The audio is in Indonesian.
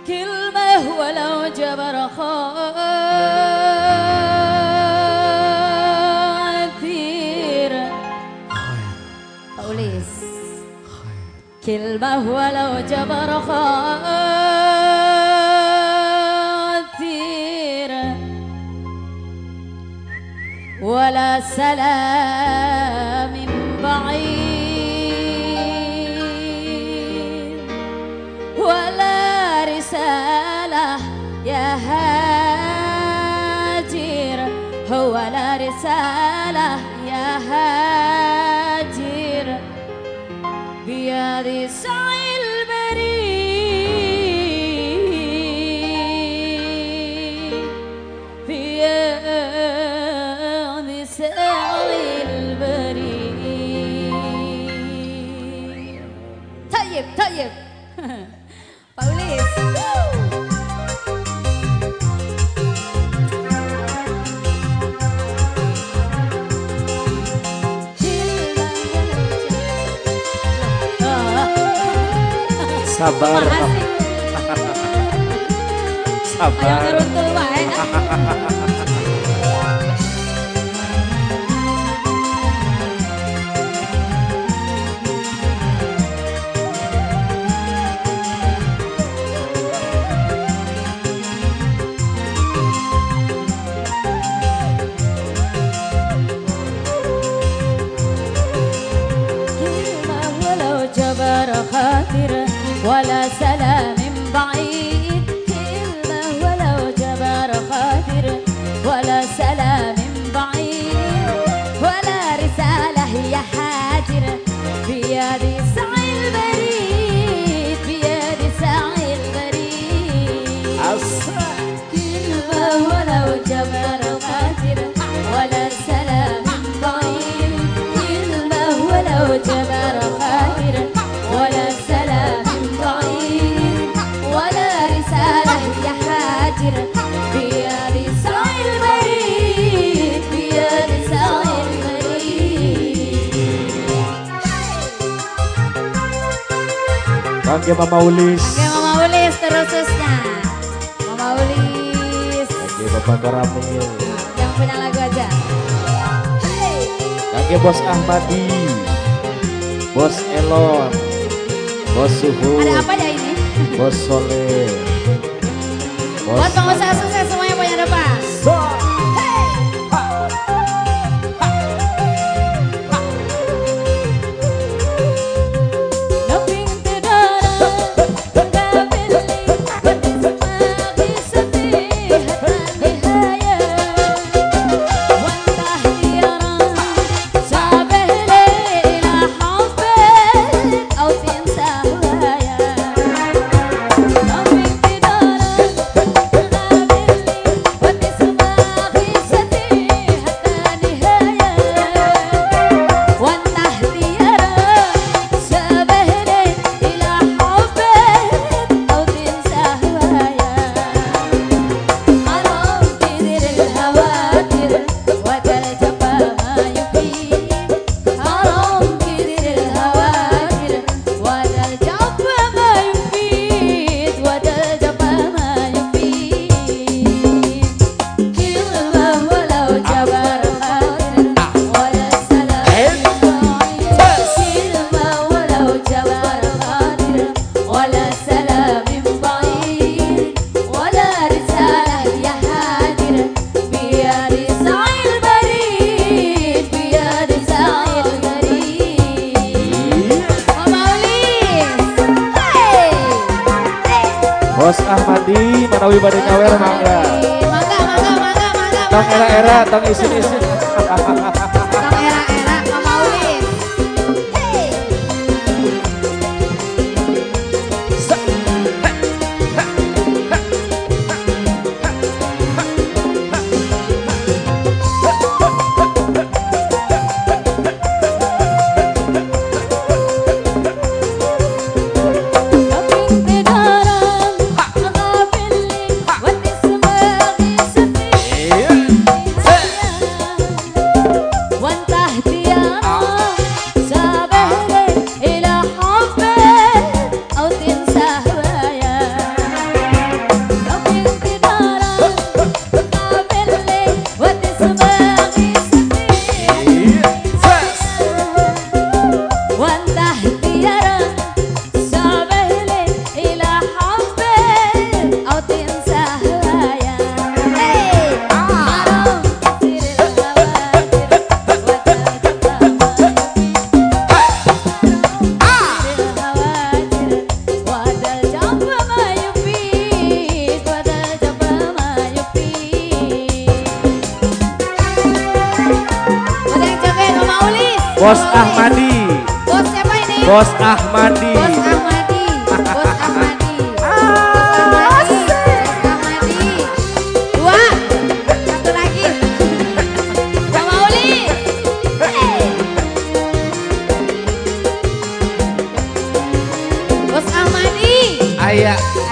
كلمة ولو جبر خاطر Paulis كلمة ولو جبر خاطر ولا سلام من بعيد ولا رسالة يا هاجر هو لا رسالة يا هاجر بيد سعي البريد بيد سعي البريد طيب طيب Paulis sabar sabar ayo ngeruntul wae ولا سلام بعيد كلمة ولو جبر خاطر ولا سلام بعيد ولا رسالة هي حاجر بيد سعي البريد بيد سعي البريد كلمة ولو جبر خاطر ولا سلام بعيد كلمة ولو جبر خاطر ولا سلام ولا رسالة يا حاجر بيد سعي البريد بيد سعي البريد Oke Mama Ulis. Oke Mama Ulis terusnya Mama Ulis. Oke Bapak Koramil. Yang punya lagu aja. Oke Bos Ahmadi, Bos Elon, Bos Suhu. Ada apa ya ini? Bos Soleh. Buat pengusaha sukses semuanya punya depan. Bos Ahmadi, Manawi Bade Nyawer mangga. Mangga, mangga, mangga, mangga. Tong era-era, tong isin-isin. Tong era-era, Mama Ulis. Hey. Bos Ahmadi. Bos siapa ini? Bos Ahmadi. Bos Ahmadi. Bos Ahmadi. Bos Ahmadi. Dua. Satu lagi. Bang Mauli. Hey. Bos Ahmadi. Ayah.